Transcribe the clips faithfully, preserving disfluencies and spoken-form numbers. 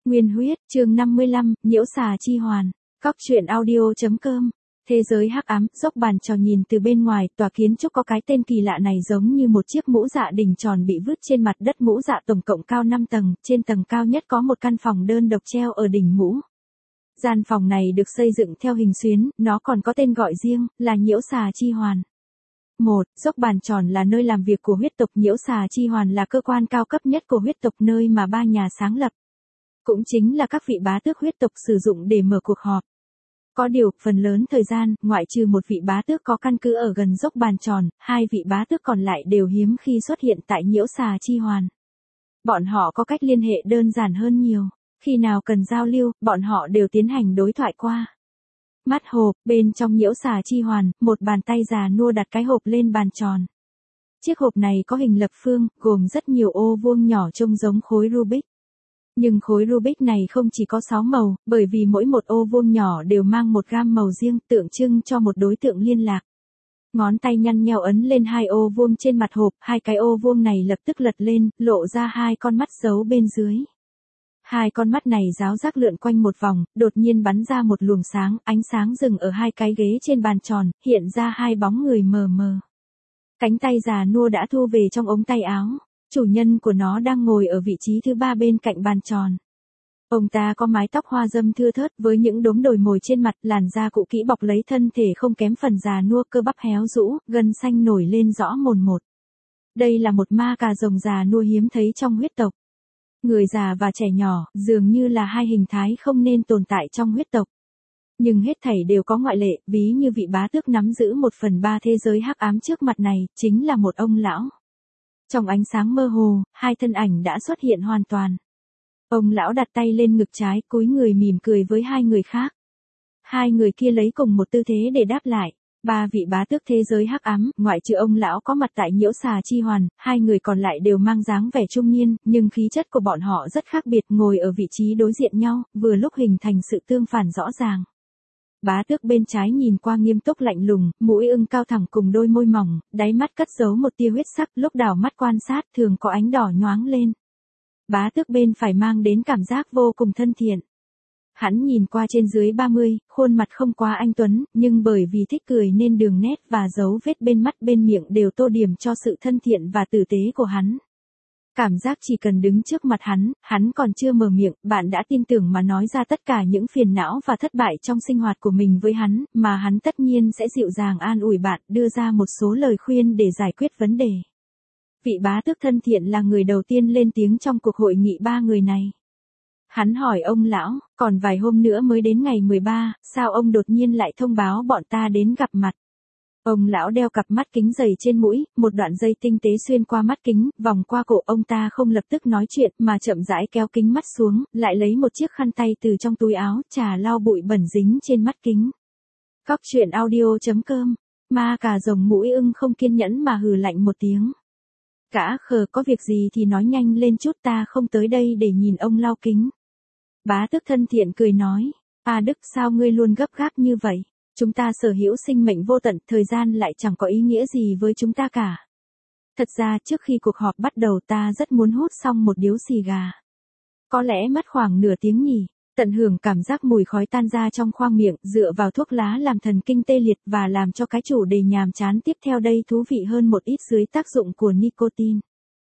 Nguyên huyết, chương năm mươi lăm, nhiễu xà chi hoàn. Cóc truyện audio.com. Thế giới hắc ám, dốc bàn trò nhìn từ bên ngoài, tòa kiến trúc có cái tên kỳ lạ này giống như một chiếc mũ dạ đỉnh tròn bị vứt trên mặt đất. Mũ dạ tổng cộng cao năm tầng, trên tầng cao nhất có một căn phòng đơn độc treo ở đỉnh mũ. Gian phòng này được xây dựng theo hình xuyến, nó còn có tên gọi riêng, là nhiễu xà chi hoàn. một. Dốc bàn tròn là nơi làm việc của huyết tộc. Nhiễu xà chi hoàn là cơ quan cao cấp nhất của huyết tộc, nơi mà ba nhà sáng lập, cũng chính là các vị bá tước huyết tộc sử dụng để mở cuộc họp. Có điều, phần lớn thời gian, ngoại trừ một vị bá tước có căn cứ ở gần dốc bàn tròn, hai vị bá tước còn lại đều hiếm khi xuất hiện tại nhiễu xà chi hoàn. Bọn họ có cách liên hệ đơn giản hơn nhiều. Khi nào cần giao lưu, bọn họ đều tiến hành đối thoại qua mắt hộp. Bên trong nhiễu xà chi hoàn, một bàn tay già nua đặt cái hộp lên bàn tròn. Chiếc hộp này có hình lập phương, gồm rất nhiều ô vuông nhỏ trông giống khối Rubik. Nhưng khối Rubik này không chỉ có sáu màu, bởi vì mỗi một ô vuông nhỏ đều mang một gam màu riêng, tượng trưng cho một đối tượng liên lạc. Ngón tay nhăn nheo ấn lên hai ô vuông trên mặt hộp, hai cái ô vuông này lập tức lật lên, lộ ra hai con mắt giấu bên dưới. Hai con mắt này ráo rác lượn quanh một vòng, đột nhiên bắn ra một luồng sáng, ánh sáng dừng ở hai cái ghế trên bàn tròn, hiện ra hai bóng người mờ mờ. Cánh tay già nua đã thu về trong ống tay áo. Chủ nhân của nó đang ngồi ở vị trí thứ ba bên cạnh bàn tròn. Ông ta có mái tóc hoa râm thưa thớt với những đốm đồi mồi trên mặt, làn da cũ kỹ bọc lấy thân thể không kém phần già nua, cơ bắp héo rũ, gân xanh nổi lên rõ mồn một. Đây là một ma cà rồng già nua hiếm thấy trong huyết tộc. Người già và trẻ nhỏ, dường như là hai hình thái không nên tồn tại trong huyết tộc. Nhưng hết thảy đều có ngoại lệ, ví như vị bá tước nắm giữ một phần ba thế giới hắc ám trước mặt này, chính là một ông lão. Trong ánh sáng mơ hồ, hai thân ảnh đã xuất hiện hoàn toàn. Ông lão đặt tay lên ngực trái, cúi người mỉm cười với hai người khác. Hai người kia lấy cùng một tư thế để đáp lại. Ba vị bá tước thế giới hắc ám, ngoại trừ ông lão có mặt tại nhiễu xà chi hoàn, hai người còn lại đều mang dáng vẻ trung niên, nhưng khí chất của bọn họ rất khác biệt, ngồi ở vị trí đối diện nhau, vừa lúc hình thành sự tương phản rõ ràng. Bá tước bên trái nhìn qua nghiêm túc lạnh lùng, mũi ưng cao thẳng cùng đôi môi mỏng, đáy mắt cất giấu một tia huyết sắc, lúc đảo mắt quan sát thường có ánh đỏ nhoáng lên. Bá tước bên phải mang đến cảm giác vô cùng thân thiện. Hắn nhìn qua trên dưới ba mươi, khuôn mặt không quá anh tuấn, nhưng bởi vì thích cười nên đường nét và dấu vết bên mắt bên miệng đều tô điểm cho sự thân thiện và tử tế của hắn. Cảm giác chỉ cần đứng trước mặt hắn, hắn còn chưa mở miệng, bạn đã tin tưởng mà nói ra tất cả những phiền não và thất bại trong sinh hoạt của mình với hắn, mà hắn tất nhiên sẽ dịu dàng an ủi bạn, đưa ra một số lời khuyên để giải quyết vấn đề. Vị bá tước thân thiện là người đầu tiên lên tiếng trong cuộc hội nghị ba người này. Hắn hỏi ông lão, còn vài hôm nữa mới đến ngày mười ba, sao ông đột nhiên lại thông báo bọn ta đến gặp mặt? Ông lão đeo cặp mắt kính dày trên mũi, một đoạn dây tinh tế xuyên qua mắt kính, vòng qua cổ. Ông ta không lập tức nói chuyện mà chậm rãi kéo kính mắt xuống, lại lấy một chiếc khăn tay từ trong túi áo, trà lau bụi bẩn dính trên mắt kính. Cóc truyện audio.com. Ma cà rồng mũi ưng không kiên nhẫn mà hừ lạnh một tiếng. Gã khờ, có việc gì thì nói nhanh lên chút, ta không tới đây để nhìn ông lau kính. Bá tước thân thiện cười nói, A Đức, sao ngươi luôn gấp gáp như vậy? Chúng ta sở hữu sinh mệnh vô tận, thời gian lại chẳng có ý nghĩa gì với chúng ta cả. Thật ra trước khi cuộc họp bắt đầu ta rất muốn hút xong một điếu xì gà. Có lẽ mất khoảng nửa tiếng nhỉ, tận hưởng cảm giác mùi khói tan ra trong khoang miệng, dựa vào thuốc lá làm thần kinh tê liệt và làm cho cái chủ đề nhàm chán tiếp theo đây thú vị hơn một ít dưới tác dụng của nicotine.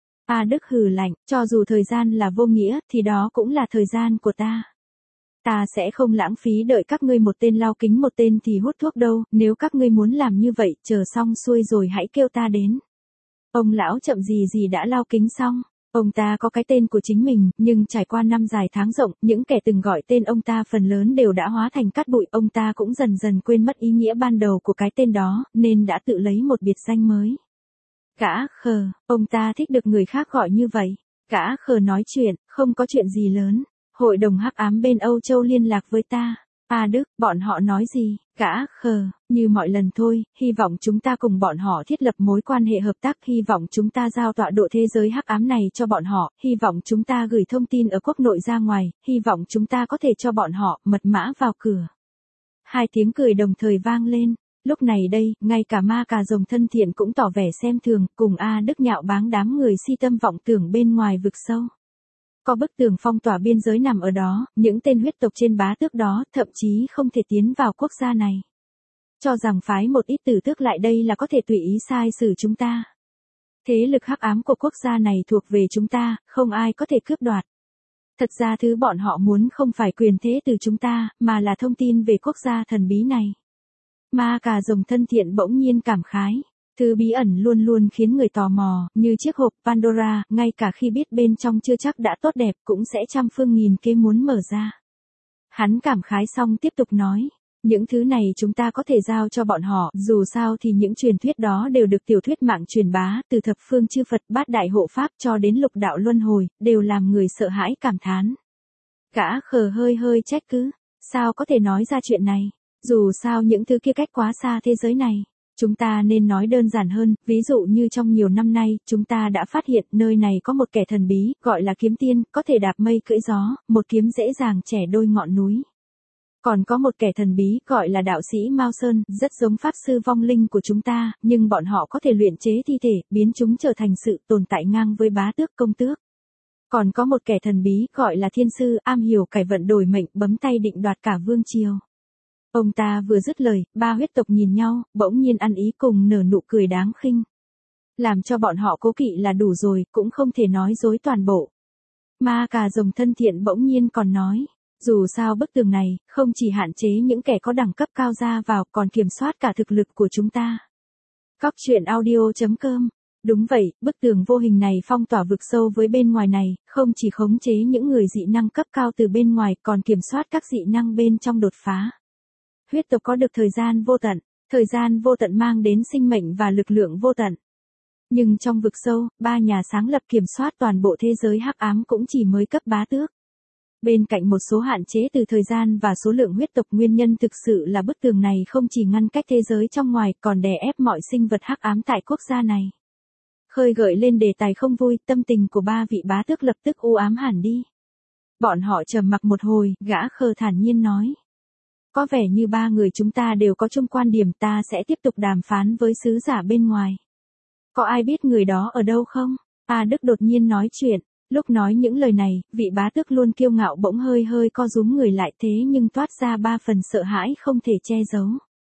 A Đức hừ lạnh, cho dù thời gian là vô nghĩa, thì đó cũng là thời gian của ta. Ta sẽ không lãng phí đợi các ngươi một tên lau kính một tên thì hút thuốc đâu, nếu các ngươi muốn làm như vậy, chờ xong xuôi rồi hãy kêu ta đến. Ông lão chậm gì gì đã lau kính xong. Ông ta có cái tên của chính mình, nhưng trải qua năm dài tháng rộng, những kẻ từng gọi tên ông ta phần lớn đều đã hóa thành cát bụi. Ông ta cũng dần dần quên mất ý nghĩa ban đầu của cái tên đó, nên đã tự lấy một biệt danh mới. Gã khờ, ông ta thích được người khác gọi như vậy. Gã khờ nói chuyện, không có chuyện gì lớn. Hội đồng hắc ám bên Âu Châu liên lạc với ta. A Đức, bọn họ nói gì? Gã khờ, như mọi lần thôi, hy vọng chúng ta cùng bọn họ thiết lập mối quan hệ hợp tác, hy vọng chúng ta giao tọa độ thế giới hắc ám này cho bọn họ, hy vọng chúng ta gửi thông tin ở quốc nội ra ngoài, hy vọng chúng ta có thể cho bọn họ mật mã vào cửa. Hai tiếng cười đồng thời vang lên. Lúc này đây, ngay cả ma cà rồng thân thiện cũng tỏ vẻ xem thường, cùng A Đức nhạo báng đám người si tâm vọng tưởng bên ngoài vực sâu. Có bức tường phong tỏa biên giới nằm ở đó, những tên huyết tộc trên bá tước đó thậm chí không thể tiến vào quốc gia này. Cho rằng phái một ít tử tước lại đây là có thể tùy ý sai xử chúng ta. Thế lực hắc ám của quốc gia này thuộc về chúng ta, không ai có thể cướp đoạt. Thật ra thứ bọn họ muốn không phải quyền thế từ chúng ta, mà là thông tin về quốc gia thần bí này. Ma cà rồng thân thiện bỗng nhiên cảm khái. Thứ bí ẩn luôn luôn khiến người tò mò, như chiếc hộp Pandora, ngay cả khi biết bên trong chưa chắc đã tốt đẹp cũng sẽ trăm phương nghìn kế muốn mở ra. Hắn cảm khái xong tiếp tục nói. Những thứ này chúng ta có thể giao cho bọn họ, dù sao thì những truyền thuyết đó đều được tiểu thuyết mạng truyền bá, từ thập phương chư Phật bát đại hộ pháp cho đến lục đạo luân hồi, đều làm người sợ hãi cảm thán. Gã khờ hơi hơi trách cứ, sao có thể nói ra chuyện này, dù sao những thứ kia cách quá xa thế giới này. Chúng ta nên nói đơn giản hơn, ví dụ như trong nhiều năm nay, chúng ta đã phát hiện nơi này có một kẻ thần bí, gọi là kiếm tiên, có thể đạp mây cưỡi gió, một kiếm dễ dàng chẻ đôi ngọn núi. Còn có một kẻ thần bí gọi là đạo sĩ Mao Sơn, rất giống pháp sư vong linh của chúng ta, nhưng bọn họ có thể luyện chế thi thể, biến chúng trở thành sự tồn tại ngang với bá tước công tước. Còn có một kẻ thần bí gọi là thiên sư, am hiểu cải vận đổi mệnh, bấm tay định đoạt cả vương triều. Ông ta vừa dứt lời, ba huyết tộc nhìn nhau, bỗng nhiên ăn ý cùng nở nụ cười đáng khinh. Làm cho bọn họ cố kỵ là đủ rồi, cũng không thể nói dối toàn bộ. Ma cà rồng thân thiện bỗng nhiên còn nói. Dù sao bức tường này, không chỉ hạn chế những kẻ có đẳng cấp cao ra vào, còn kiểm soát cả thực lực của chúng ta. Góc truyện audio chấm com. Đúng vậy, bức tường vô hình này phong tỏa vực sâu với bên ngoài này, không chỉ khống chế những người dị năng cấp cao từ bên ngoài, còn kiểm soát các dị năng bên trong đột phá. Huyết tộc có được thời gian vô tận, thời gian vô tận mang đến sinh mệnh và lực lượng vô tận. Nhưng trong vực sâu, ba nhà sáng lập kiểm soát toàn bộ thế giới hắc ám cũng chỉ mới cấp bá tước. Bên cạnh một số hạn chế từ thời gian và số lượng huyết tộc, nguyên nhân thực sự là bức tường này không chỉ ngăn cách thế giới trong ngoài, còn đè ép mọi sinh vật hắc ám tại quốc gia này. Khơi gợi lên đề tài không vui, tâm tình của ba vị bá tước lập tức u ám hẳn đi. Bọn họ trầm mặc một hồi, gã khờ thản nhiên nói. Có vẻ như ba người chúng ta đều có chung quan điểm, ta sẽ tiếp tục đàm phán với sứ giả bên ngoài. Có ai biết người đó ở đâu không? A Đức đột nhiên nói chuyện. Lúc nói những lời này, vị bá tước luôn kiêu ngạo bỗng hơi hơi co rúm người lại, thế nhưng toát ra ba phần sợ hãi không thể che giấu.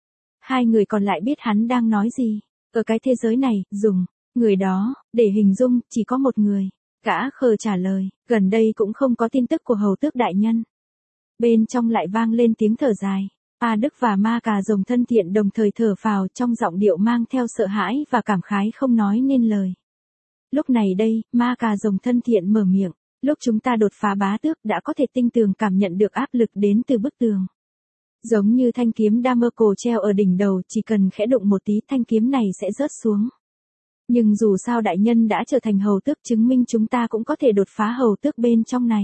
Hai người còn lại biết hắn đang nói gì. Ở cái thế giới này, dùng người đó để hình dung chỉ có một người. Gã khờ trả lời, gần đây cũng không có tin tức của hầu tước đại nhân. Bên trong lại vang lên tiếng thở dài. A Đức và ma cà rồng thân thiện đồng thời thở phào, trong giọng điệu mang theo sợ hãi và cảm khái không nói nên lời. Lúc này đây, ma cà rồng thân thiện mở miệng. Lúc chúng ta đột phá bá tước đã có thể tinh tường cảm nhận được áp lực đến từ bức tường. Giống như thanh kiếm Damocle treo ở đỉnh đầu, chỉ cần khẽ đụng một tí thanh kiếm này sẽ rớt xuống. Nhưng dù sao đại nhân đã trở thành hầu tước, chứng minh chúng ta cũng có thể đột phá hầu tước bên trong này.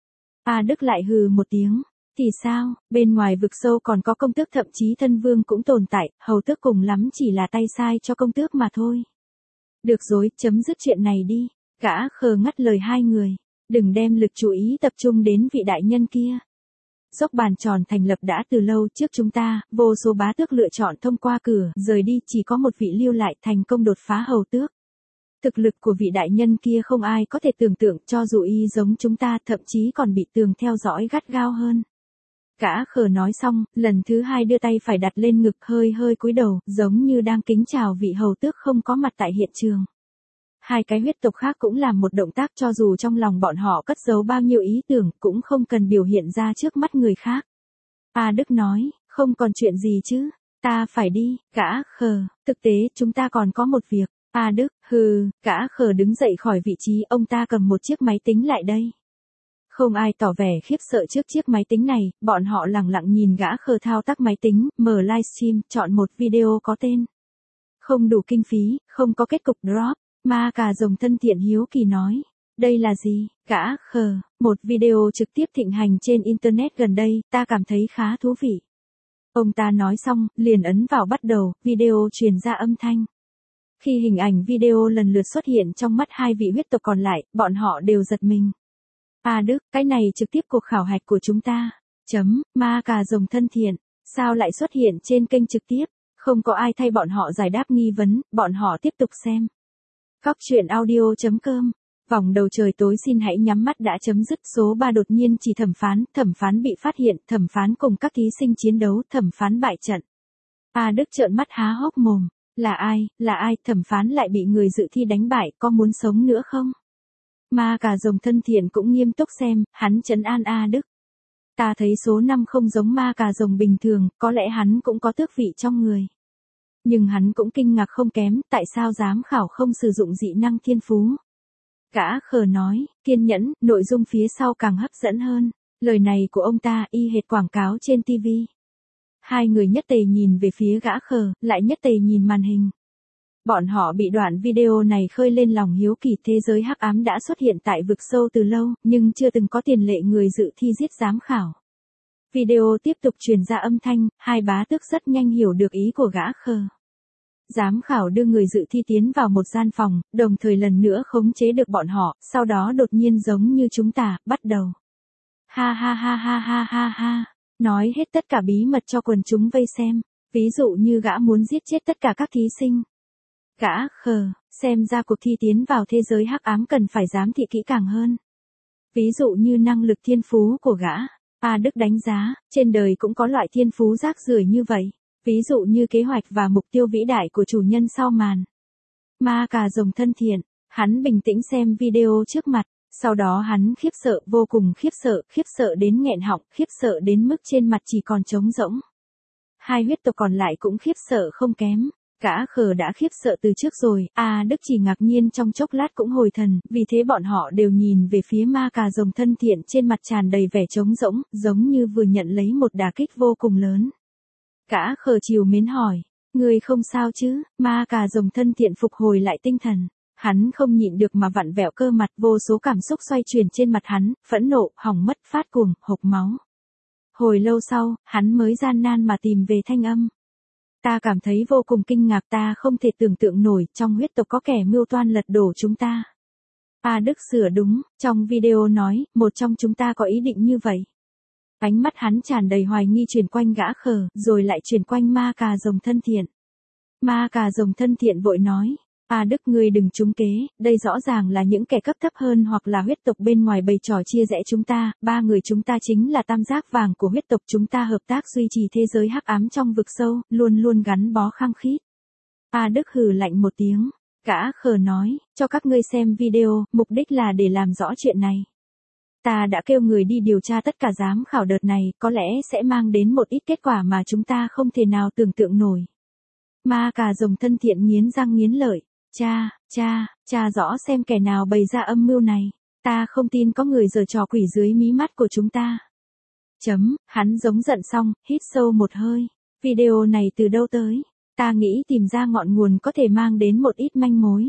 A Đức lại hừ một tiếng. Thì sao, bên ngoài vực sâu còn có công tước, thậm chí thân vương cũng tồn tại, hầu tước cùng lắm chỉ là tay sai cho công tước mà thôi. Được rồi, chấm dứt chuyện này đi. Gã khờ ngắt lời hai người. Đừng đem lực chú ý tập trung đến vị đại nhân kia. Dốc bàn tròn thành lập đã từ lâu trước chúng ta, vô số bá tước lựa chọn thông qua cửa, rời đi, chỉ có một vị lưu lại thành công đột phá hầu tước. Thực lực của vị đại nhân kia không ai có thể tưởng tượng, cho dù y giống chúng ta, thậm chí còn bị tường theo dõi gắt gao hơn. Gã khờ nói xong, lần thứ hai đưa tay phải đặt lên ngực, hơi hơi cúi đầu, giống như đang kính chào vị hầu tước không có mặt tại hiện trường. Hai cái huyết tộc khác cũng làm một động tác, cho dù trong lòng bọn họ cất giấu bao nhiêu ý tưởng, cũng không cần biểu hiện ra trước mắt người khác. A Đức nói, không còn chuyện gì chứ, ta phải đi. Gã khờ, thực tế chúng ta còn có một việc. A Đức, hừ, gã khờ đứng dậy khỏi vị trí, ông ta cầm một chiếc máy tính lại đây. Không ai tỏ vẻ khiếp sợ trước chiếc máy tính này, bọn họ lặng lặng nhìn gã khờ thao tác máy tính, mở livestream, chọn một video có tên. Không đủ kinh phí, không có kết cục drop. Ma cà rồng thân thiện hiếu kỳ nói. Đây là gì? Gã khờ, một video trực tiếp thịnh hành trên Internet gần đây, ta cảm thấy khá thú vị. Ông ta nói xong, liền ấn vào bắt đầu, video truyền ra âm thanh. Khi hình ảnh video lần lượt xuất hiện trong mắt hai vị huyết tộc còn lại, bọn họ đều giật mình. A Đức, cái này trực tiếp cuộc khảo hạch của chúng ta. Chấm, ma cà rồng thân thiện. Sao lại xuất hiện trên kênh trực tiếp? Không có ai thay bọn họ giải đáp nghi vấn, bọn họ tiếp tục xem. Góc truyện audio chấm com Vòng đầu trời tối xin hãy nhắm mắt đã chấm dứt. Số ba đột nhiên chỉ thẩm phán, thẩm phán bị phát hiện, thẩm phán cùng các thí sinh chiến đấu, thẩm phán bại trận. A Đức trợn mắt há hốc mồm, là ai, là ai, thẩm phán lại bị người dự thi đánh bại, có muốn sống nữa không? Ma cà rồng thân thiện cũng nghiêm túc xem, hắn trấn an A Đức. Ta thấy số năm không giống ma cà rồng bình thường, có lẽ hắn cũng có tước vị trong người. Nhưng hắn cũng kinh ngạc không kém, tại sao giám khảo không sử dụng dị năng thiên phú? Gã khờ nói, kiên nhẫn, nội dung phía sau càng hấp dẫn hơn. Lời này của ông ta y hệt quảng cáo trên ti vi. Hai người nhất tề nhìn về phía gã khờ, lại nhất tề nhìn màn hình. Bọn họ bị đoạn video này khơi lên lòng hiếu kỳ. Thế giới hắc ám đã xuất hiện tại vực sâu từ lâu, nhưng chưa từng có tiền lệ người dự thi giết giám khảo. Video tiếp tục truyền ra âm thanh, hai bá tước rất nhanh hiểu được ý của gã khờ. Giám khảo đưa người dự thi tiến vào một gian phòng, đồng thời lần nữa khống chế được bọn họ, sau đó đột nhiên giống như chúng ta, bắt đầu. Ha ha ha ha ha ha ha, nói hết tất cả bí mật cho quần chúng vây xem, ví dụ như gã muốn giết chết tất cả các thí sinh. Gã khờ, xem ra cuộc thi tiến vào thế giới hắc ám cần phải giám thị kỹ càng hơn. Ví dụ như năng lực thiên phú của gã, A Đức đánh giá, trên đời cũng có loại thiên phú rác rưởi như vậy. Ví dụ như kế hoạch và mục tiêu vĩ đại của chủ nhân sau màn. Ma cà rồng thân thiện, hắn bình tĩnh xem video trước mặt, sau đó hắn khiếp sợ, vô cùng khiếp sợ, khiếp sợ đến nghẹn họng, khiếp sợ đến mức trên mặt chỉ còn trống rỗng. Hai huyết tộc còn lại cũng khiếp sợ không kém. Gã khờ đã khiếp sợ từ trước rồi, A Đức chỉ ngạc nhiên trong chốc lát cũng hồi thần, vì thế bọn họ đều nhìn về phía ma cà rồng thân thiện trên mặt tràn đầy vẻ trống rỗng, giống như vừa nhận lấy một đả kích vô cùng lớn. Gã khờ chiều mến hỏi, người không sao chứ? Ma cà rồng thân thiện phục hồi lại tinh thần. Hắn không nhịn được mà vặn vẹo cơ mặt, vô số cảm xúc xoay chuyển trên mặt hắn, phẫn nộ, hỏng mất, phát cuồng, hộc máu. Hồi lâu sau, hắn mới gian nan mà tìm về thanh âm. Ta cảm thấy vô cùng kinh ngạc, ta không thể tưởng tượng nổi, trong huyết tộc có kẻ mưu toan lật đổ chúng ta. A Đức sửa đúng, trong video nói, một trong chúng ta có ý định như vậy. Ánh mắt hắn tràn đầy hoài nghi chuyển quanh gã khờ, rồi lại chuyển quanh ma cà rồng thân thiện. Ma cà rồng thân thiện vội nói, A Đức ngươi đừng trúng kế, đây rõ ràng là những kẻ cấp thấp hơn hoặc là huyết tộc bên ngoài bày trò chia rẽ chúng ta, ba người chúng ta chính là tam giác vàng của huyết tộc, chúng ta hợp tác duy trì thế giới hắc ám trong vực sâu, luôn luôn gắn bó khăng khít. A Đức hừ lạnh một tiếng, gã khờ nói, cho các ngươi xem video, mục đích là để làm rõ chuyện này. Ta đã kêu người đi điều tra tất cả giám khảo đợt này, có lẽ sẽ mang đến một ít kết quả mà chúng ta không thể nào tưởng tượng nổi. Ma cà rồng thân thiện nghiến răng nghiến lợi, cha, cha, cha rõ xem kẻ nào bày ra âm mưu này, ta không tin có người giở trò quỷ dưới mí mắt của chúng ta. Chấm, hắn giống giận xong, hít sâu một hơi, video này từ đâu tới, ta nghĩ tìm ra ngọn nguồn có thể mang đến một ít manh mối.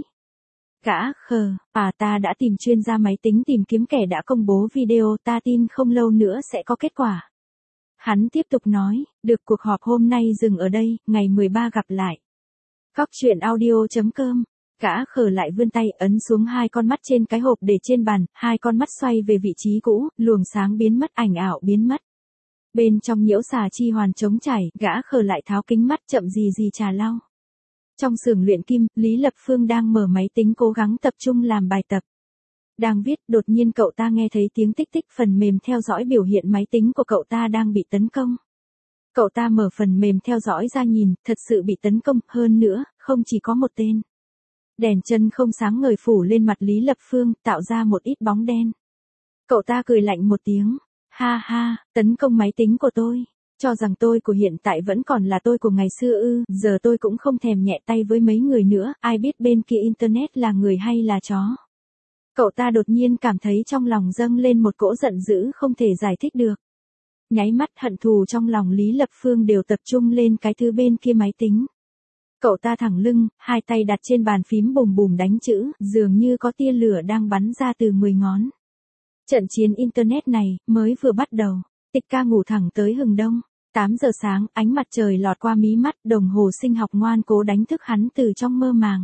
Gã khờ, à ta đã tìm chuyên gia máy tính tìm kiếm kẻ đã công bố video, ta tin không lâu nữa sẽ có kết quả. Hắn tiếp tục nói, được, cuộc họp hôm nay dừng ở đây, ngày mười ba gặp lại. Góc truyện audio chấm com. Gã khờ lại vươn tay ấn xuống hai con mắt trên cái hộp để trên bàn, hai con mắt xoay về vị trí cũ, luồng sáng biến mất, ảnh ảo biến mất. Bên trong nhiễu xà chi hoàn trống trải, gã khờ lại tháo kính mắt chậm gì gì trà lau. Trong xưởng luyện kim, Lý Lập Phương đang mở máy tính cố gắng tập trung làm bài tập. Đang viết, đột nhiên cậu ta nghe thấy tiếng tích tích, phần mềm theo dõi biểu hiện máy tính của cậu ta đang bị tấn công. Cậu ta mở phần mềm theo dõi ra nhìn, thật sự bị tấn công, hơn nữa, không chỉ có một tên. Đèn chân không sáng ngời phủ lên mặt Lý Lập Phương, tạo ra một ít bóng đen. Cậu ta cười lạnh một tiếng, ha ha, tấn công máy tính của tôi. Cho rằng tôi của hiện tại vẫn còn là tôi của ngày xưa ư, giờ tôi cũng không thèm nhẹ tay với mấy người nữa, ai biết bên kia internet là người hay là chó. Cậu ta đột nhiên cảm thấy trong lòng dâng lên một cỗ giận dữ không thể giải thích được. Nháy mắt hận thù trong lòng Lý Lập Phương đều tập trung lên cái thứ bên kia máy tính. Cậu ta thẳng lưng, hai tay đặt trên bàn phím bùm bùm đánh chữ, dường như có tia lửa đang bắn ra từ mười ngón. Trận chiến internet này, mới vừa bắt đầu. Tịch ca ngủ thẳng tới hừng đông. tám giờ sáng, ánh mặt trời lọt qua mí mắt, đồng hồ sinh học ngoan cố đánh thức hắn từ trong mơ màng.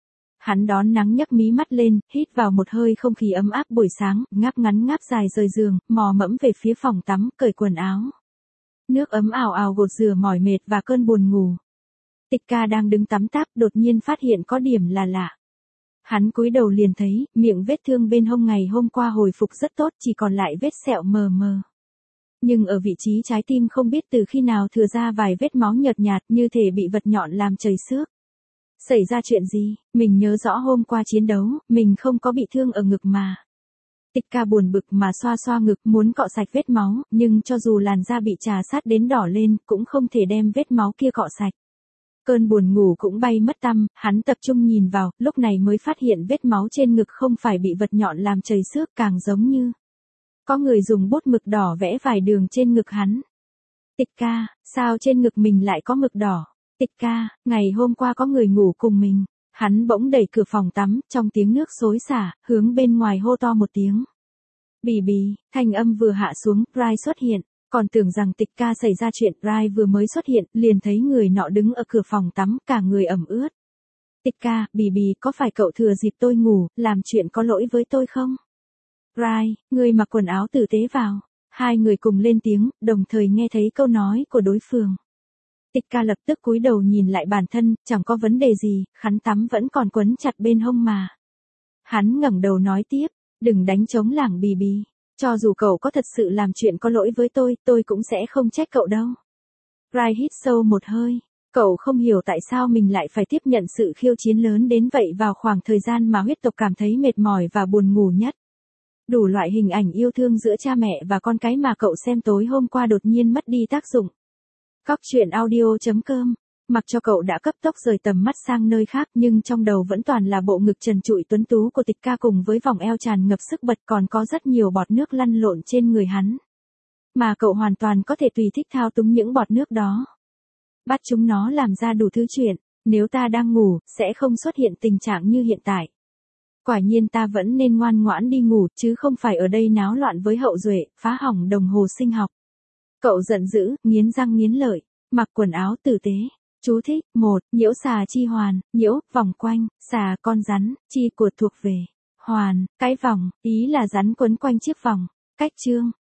Hắn đón nắng nhấc mí mắt lên, hít vào một hơi không khí ấm áp buổi sáng, ngáp ngắn ngáp dài rời giường, mò mẫm về phía phòng tắm, cởi quần áo. Nước ấm ào ào gột rửa mỏi mệt và cơn buồn ngủ. Tịch ca đang đứng tắm táp, đột nhiên phát hiện có điểm là lạ. Hắn cúi đầu liền thấy, miệng vết thương bên hông ngày hôm qua hồi phục rất tốt, chỉ còn lại vết sẹo mờ mờ. Nhưng ở vị trí trái tim không biết từ khi nào thừa ra vài vết máu nhợt nhạt như thể bị vật nhọn làm chảy xước. Xảy ra chuyện gì? Mình nhớ rõ hôm qua chiến đấu, mình không có bị thương ở ngực mà. Tịch Ca buồn bực mà xoa xoa ngực muốn cọ sạch vết máu, nhưng cho dù làn da bị trà sát đến đỏ lên, cũng không thể đem vết máu kia cọ sạch. Cơn buồn ngủ cũng bay mất tăm, hắn tập trung nhìn vào, lúc này mới phát hiện vết máu trên ngực không phải bị vật nhọn làm chảy xước, càng giống như có người dùng bút mực đỏ vẽ vài đường trên ngực hắn. Tịch Ca, sao trên ngực mình lại có mực đỏ? Tịch Ca, ngày hôm qua có người ngủ cùng mình. Hắn bỗng đẩy cửa phòng tắm, trong tiếng nước xối xả, hướng bên ngoài hô to một tiếng. Bì bì, thanh âm vừa hạ xuống, Rai xuất hiện. Còn tưởng rằng Tịch Ca xảy ra chuyện, Rai vừa mới xuất hiện, liền thấy người nọ đứng ở cửa phòng tắm, cả người ẩm ướt. Tịch Ca, bì bì, có phải cậu thừa dịp tôi ngủ, làm chuyện có lỗi với tôi không? Rai, người mặc quần áo tử tế vào. Hai người cùng lên tiếng, đồng thời nghe thấy câu nói của đối phương. Tịch Ca lập tức cúi đầu nhìn lại bản thân, chẳng có vấn đề gì, khăn tắm vẫn còn quấn chặt bên hông mà. Hắn ngẩng đầu nói tiếp, đừng đánh trống lảng bì bì. Cho dù cậu có thật sự làm chuyện có lỗi với tôi, tôi cũng sẽ không trách cậu đâu. Rai hít sâu một hơi. Cậu không hiểu tại sao mình lại phải tiếp nhận sự khiêu chiến lớn đến vậy vào khoảng thời gian mà huyết tộc cảm thấy mệt mỏi và buồn ngủ nhất. Đủ loại hình ảnh yêu thương giữa cha mẹ và con cái mà cậu xem tối hôm qua đột nhiên mất đi tác dụng. Cóc truyện audio chấm com. Mặc cho cậu đã cấp tốc rời tầm mắt sang nơi khác nhưng trong đầu vẫn toàn là bộ ngực trần trụi tuấn tú của Tịch Ca cùng với vòng eo tràn ngập sức bật, còn có rất nhiều bọt nước lăn lộn trên người hắn. Mà cậu hoàn toàn có thể tùy thích thao túng những bọt nước đó. Bắt chúng nó làm ra đủ thứ chuyện, nếu ta đang ngủ, sẽ không xuất hiện tình trạng như hiện tại. Quả nhiên ta vẫn nên ngoan ngoãn đi ngủ chứ không phải ở đây náo loạn với Hậu Duệ, phá hỏng đồng hồ sinh học. Cậu giận dữ, nghiến răng nghiến lợi, mặc quần áo tử tế. Chú thích, một, nhiễu xà chi hoàn, nhiễu, vòng quanh, xà con rắn, chi của thuộc về, hoàn, cái vòng, ý là rắn quấn quanh chiếc vòng. Cách chương.